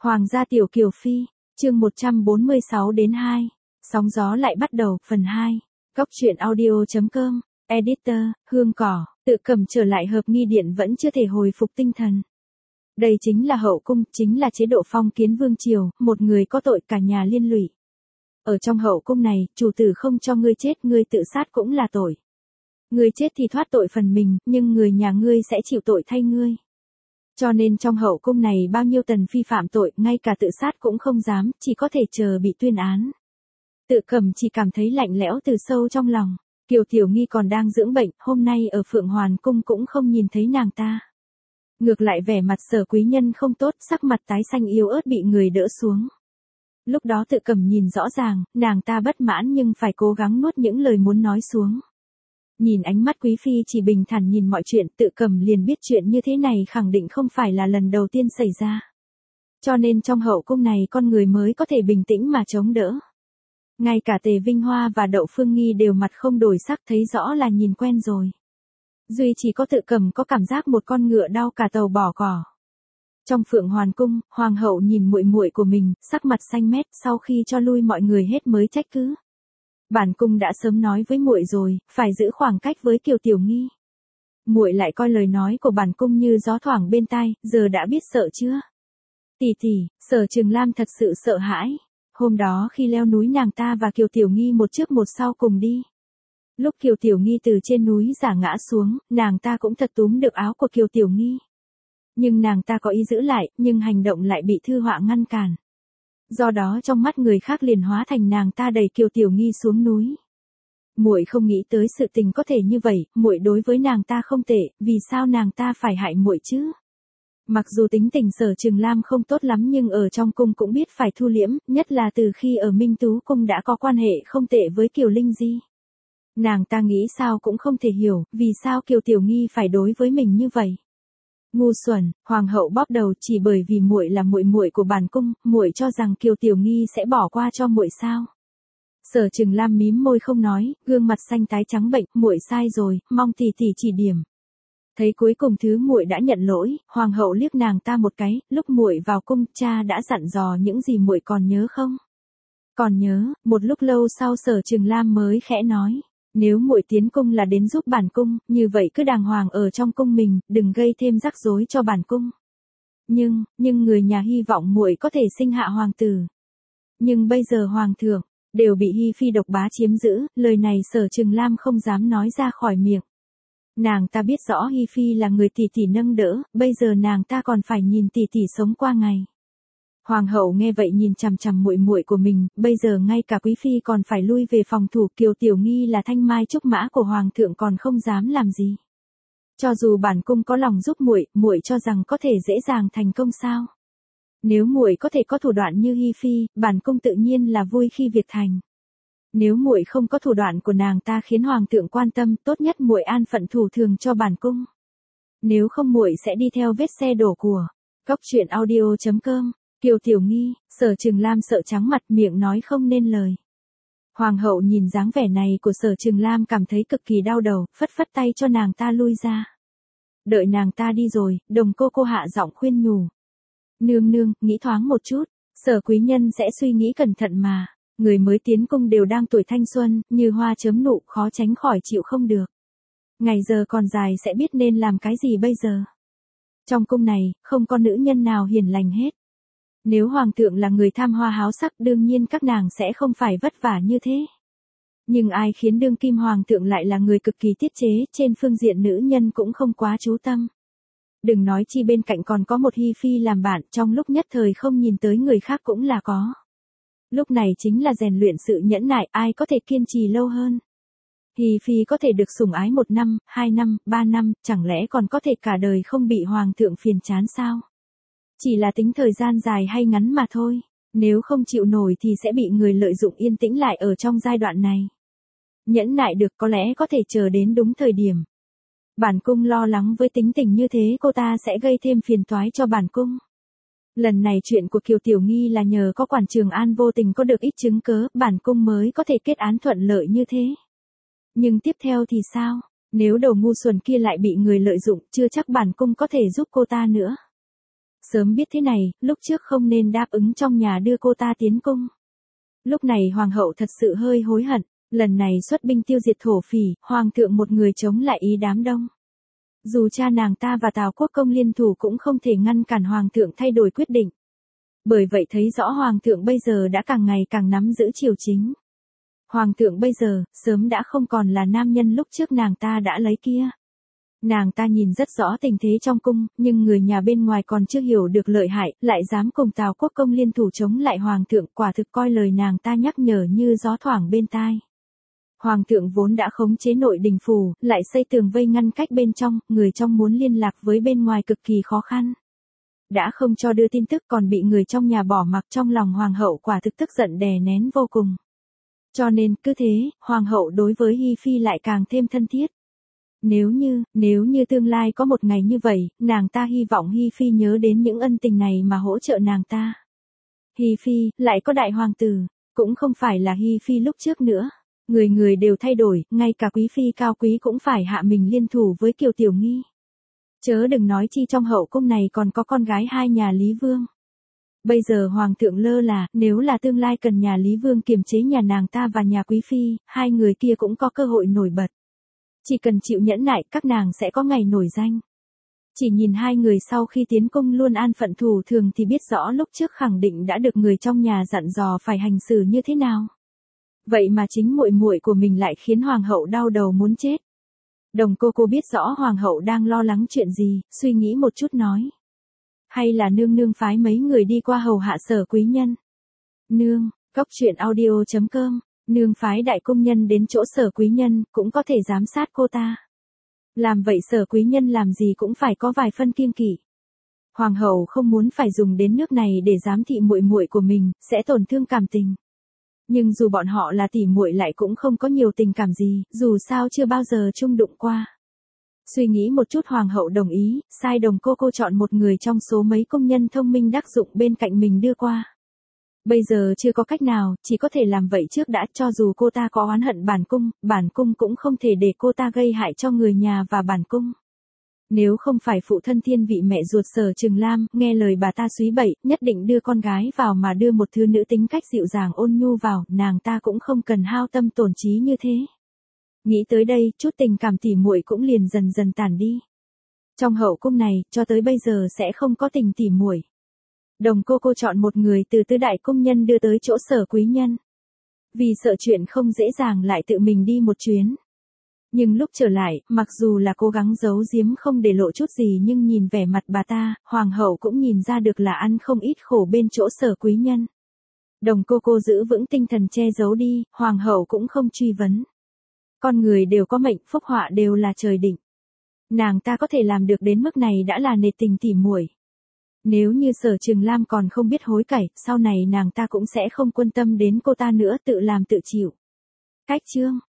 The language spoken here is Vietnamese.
Hoàng gia tiểu kiều phi, chương 146 đến 2. Sóng gió lại bắt đầu, phần 2. Góc truyện audio.com, editor, Hương Cỏ, Tự Cầm trở lại Hợp Nghi Điện vẫn chưa thể hồi phục tinh thần. Đây chính là hậu cung, chính là chế độ phong kiến vương triều, một người có tội cả nhà liên lụy. Ở trong hậu cung này, chủ tử không cho ngươi chết, ngươi tự sát cũng là tội. Ngươi chết thì thoát tội phần mình, nhưng người nhà ngươi sẽ chịu tội thay ngươi. Cho nên trong hậu cung này bao nhiêu tần phi phạm tội, ngay cả tự sát cũng không dám, chỉ có thể chờ bị tuyên án. Tự Cầm chỉ cảm thấy lạnh lẽo từ sâu trong lòng. Kiều Tiểu Nghi còn đang dưỡng bệnh, hôm nay ở Phượng Hoàn Cung cũng không nhìn thấy nàng ta. Ngược lại vẻ mặt Sở quý nhân không tốt, sắc mặt tái xanh yếu ớt bị người đỡ xuống. Lúc đó Tự Cầm nhìn rõ ràng, nàng ta bất mãn nhưng phải cố gắng nuốt những lời muốn nói xuống. Nhìn ánh mắt Quý Phi chỉ bình thản nhìn mọi chuyện, Tự Cầm liền biết chuyện như thế này khẳng định không phải là lần đầu tiên xảy ra. Cho nên trong hậu cung này con người mới có thể bình tĩnh mà chống đỡ. Ngay cả Tề Vinh Hoa và Đậu Phương Nghi đều mặt không đổi sắc, thấy rõ là nhìn quen rồi. Duy chỉ có Tự Cầm có cảm giác một con ngựa đau cả tàu bỏ cỏ. Trong Phượng Hoàn Cung, Hoàng hậu nhìn muội muội của mình, sắc mặt xanh mét, sau khi cho lui mọi người hết mới trách cứ. Bản cung đã sớm nói với muội rồi, phải giữ khoảng cách với Kiều Tiểu Nghi. Muội lại coi lời nói của bản cung như gió thoảng bên tai, giờ đã biết sợ chưa? Tỷ tỷ, Sở Trường Lam thật sự sợ hãi. Hôm đó khi leo núi nàng ta và Kiều Tiểu Nghi một trước một sau cùng đi. Lúc Kiều Tiểu Nghi từ trên núi giả ngã xuống, nàng ta cũng thật túm được áo của Kiều Tiểu Nghi. Nhưng nàng ta có ý giữ lại, nhưng hành động lại bị Thư Họa ngăn cản. Do đó trong mắt người khác liền hóa thành nàng ta đẩy Kiều Tiểu Nghi xuống núi. Muội không nghĩ tới sự tình có thể như vậy, muội đối với nàng ta không tệ, vì sao nàng ta phải hại muội chứ? Mặc dù tính tình Sở Trường Lam không tốt lắm nhưng ở trong cung cũng biết phải thu liễm, nhất là từ khi ở Minh Tú Cung đã có quan hệ không tệ với Kiều Linh Di. Nàng ta nghĩ sao cũng không thể hiểu, vì sao Kiều Tiểu Nghi phải đối với mình như vậy. Ngu xuẩn, hoàng hậu bóp đầu, chỉ bởi vì muội là muội muội của bản cung, muội cho rằng Kiều Tiểu Nghi sẽ bỏ qua cho muội sao? Sở Trường Lam mím môi không nói, gương mặt xanh tái trắng bệnh, muội sai rồi, mong tỷ tỷ chỉ điểm. Thấy cuối cùng thứ muội đã nhận lỗi, hoàng hậu liếc nàng ta một cái, lúc muội vào cung, cha đã dặn dò những gì muội còn nhớ không? Còn nhớ. Một lúc lâu sau Sở Trường Lam mới khẽ nói, nếu muội tiến cung là đến giúp bản cung, như vậy cứ đàng hoàng ở trong cung mình, đừng gây thêm rắc rối cho bản cung. Nhưng người nhà hy vọng muội có thể sinh hạ hoàng tử. Nhưng bây giờ hoàng thượng đều bị Hi Phi độc bá chiếm giữ, lời này Sở Trường Lam không dám nói ra khỏi miệng. Nàng ta biết rõ Hi Phi là người tỷ tỷ nâng đỡ, bây giờ nàng ta còn phải nhìn tỷ tỷ sống qua ngày. Hoàng hậu nghe vậy nhìn chằm chằm muội muội của mình, bây giờ ngay cả Quý Phi còn phải lui về phòng thủ, Kiều Tiểu Nghi là thanh mai trúc mã của hoàng thượng còn không dám làm gì. Cho dù bản cung có lòng giúp muội, muội cho rằng có thể dễ dàng thành công sao? Nếu muội có thể có thủ đoạn như Hi Phi, bản cung tự nhiên là vui khi việc thành. Nếu muội không có thủ đoạn của nàng ta khiến hoàng thượng quan tâm, tốt nhất muội an phận thủ thường cho bản cung. Nếu không muội sẽ đi theo vết xe đổ của. Góc truyện audio.com. Kiều Tiểu Nghi, Sở Trường Lam sợ trắng mặt, miệng nói không nên lời. Hoàng hậu nhìn dáng vẻ này của Sở Trường Lam cảm thấy cực kỳ đau đầu, phất phất tay cho nàng ta lui ra. Đợi nàng ta đi rồi, Đồng cô hạ giọng khuyên nhủ. Nương nương, nghĩ thoáng một chút, Sở quý nhân sẽ suy nghĩ cẩn thận mà. Người mới tiến cung đều đang tuổi thanh xuân, như hoa chớm nụ, khó tránh khỏi chịu không được. Ngày giờ còn dài sẽ biết nên làm cái gì bây giờ. Trong cung này, không có nữ nhân nào hiền lành hết. Nếu hoàng thượng là người tham hoa háo sắc, đương nhiên các nàng sẽ không phải vất vả như thế. Nhưng ai khiến đương kim hoàng thượng lại là người cực kỳ tiết chế, trên phương diện nữ nhân cũng không quá chú tâm. Đừng nói chi bên cạnh còn có một Hi Phi làm bạn, trong lúc nhất thời không nhìn tới người khác cũng là có. Lúc này chính là rèn luyện sự nhẫn nại, ai có thể kiên trì lâu hơn. Hi Phi có thể được sủng ái 1 năm, 2 năm, 3 năm, chẳng lẽ còn có thể cả đời không bị hoàng thượng phiền chán sao? Chỉ là tính thời gian dài hay ngắn mà thôi. Nếu không chịu nổi thì sẽ bị người lợi dụng, yên tĩnh lại ở trong giai đoạn này. Nhẫn nại được có lẽ có thể chờ đến đúng thời điểm. Bản cung lo lắng với tính tình như thế cô ta sẽ gây thêm phiền toái cho bản cung. Lần này chuyện của Kiều Tiểu Nghi là nhờ có quản Trường An vô tình có được ít chứng cớ, bản cung mới có thể kết án thuận lợi như thế. Nhưng tiếp theo thì sao? Nếu đầu ngu xuẩn kia lại bị người lợi dụng, chưa chắc bản cung có thể giúp cô ta nữa. Sớm biết thế này, lúc trước không nên đáp ứng trong nhà đưa cô ta tiến cung. Lúc này hoàng hậu thật sự hơi hối hận, lần này xuất binh tiêu diệt thổ phỉ, hoàng thượng một người chống lại ý đám đông. Dù cha nàng ta và Tào Quốc Công liên thủ cũng không thể ngăn cản hoàng thượng thay đổi quyết định. Bởi vậy thấy rõ hoàng thượng bây giờ đã càng ngày càng nắm giữ triều chính. Hoàng thượng bây giờ, sớm đã không còn là nam nhân lúc trước nàng ta đã lấy kia. Nàng ta nhìn rất rõ tình thế trong cung, nhưng người nhà bên ngoài còn chưa hiểu được lợi hại, lại dám cùng Tào Quốc Công liên thủ chống lại hoàng thượng, quả thực coi lời nàng ta nhắc nhở như gió thoảng bên tai. Hoàng thượng vốn đã khống chế nội đình phủ, lại xây tường vây ngăn cách bên trong, người trong muốn liên lạc với bên ngoài cực kỳ khó khăn. Đã không cho đưa tin tức còn bị người trong nhà bỏ mặc, trong lòng hoàng hậu quả thực tức giận đè nén vô cùng. Cho nên, cứ thế, hoàng hậu đối với Hi Phi lại càng thêm thân thiết. Nếu như tương lai có một ngày như vậy, nàng ta hy vọng Hi Phi nhớ đến những ân tình này mà hỗ trợ nàng ta. Hi Phi, lại có đại hoàng tử, cũng không phải là Hi Phi lúc trước nữa. Người người đều thay đổi, ngay cả quý phi cao quý cũng phải hạ mình liên thủ với Kiều Tiểu Nghi. Chớ đừng nói chi trong hậu cung này còn có con gái hai nhà Lý Vương. Bây giờ hoàng thượng lơ là, nếu là tương lai cần nhà Lý Vương kiềm chế nhà nàng ta và nhà quý phi, hai người kia cũng có cơ hội nổi bật. Chỉ cần chịu nhẫn nại, các nàng sẽ có ngày nổi danh. Chỉ nhìn hai người sau khi tiến cung luôn an phận thủ thường thì biết rõ lúc trước khẳng định đã được người trong nhà dặn dò phải hành xử như thế nào. Vậy mà chính muội muội của mình lại khiến hoàng hậu đau đầu muốn chết. Đồng cô biết rõ hoàng hậu đang lo lắng chuyện gì, suy nghĩ một chút nói. Hay là nương nương phái mấy người đi qua hầu hạ Sở quý nhân. Nương, coctruyện.audio.com, nương phái đại cung nhân đến chỗ Sở quý nhân, cũng có thể giám sát cô ta. Làm vậy Sở quý nhân làm gì cũng phải có vài phân kiêng kỵ. Hoàng hậu không muốn phải dùng đến nước này để giám thị muội muội của mình, sẽ tổn thương cảm tình. Nhưng dù bọn họ là tỉ muội lại cũng không có nhiều tình cảm gì, dù sao chưa bao giờ chung đụng qua. Suy nghĩ một chút hoàng hậu đồng ý, sai đồng cô chọn một người trong số mấy công nhân thông minh đắc dụng bên cạnh mình đưa qua. Bây giờ chưa có cách nào, chỉ có thể làm vậy trước đã, cho dù cô ta có oán hận bản cung cũng không thể để cô ta gây hại cho người nhà và bản cung. Nếu không phải phụ thân thiên vị mẹ ruột Sở Trừng Lam, nghe lời bà ta suý bậy, nhất định đưa con gái vào mà đưa một thứ nữ tính cách dịu dàng ôn nhu vào, nàng ta cũng không cần hao tâm tổn trí như thế. Nghĩ tới đây, chút tình cảm tỉ muội cũng liền dần dần tàn đi. Trong hậu cung này, cho tới bây giờ sẽ không có tình tỉ muội. Đồng cô chọn một người từ tứ đại cung nhân đưa tới chỗ Sở quý nhân. Vì sợ chuyện không dễ dàng lại tự mình đi một chuyến. Nhưng lúc trở lại, mặc dù là cố gắng giấu giếm không để lộ chút gì nhưng nhìn vẻ mặt bà ta, hoàng hậu cũng nhìn ra được là ăn không ít khổ bên chỗ Sở quý nhân. Đồng cô giữ vững tinh thần che giấu đi, hoàng hậu cũng không truy vấn. Con người đều có mệnh, phúc họa đều là trời định. Nàng ta có thể làm được đến mức này đã là nể tình tỉ muội. Nếu như Sở Trừng Lam còn không biết hối cải, sau này nàng ta cũng sẽ không quan tâm đến cô ta nữa, tự làm tự chịu. Cách chương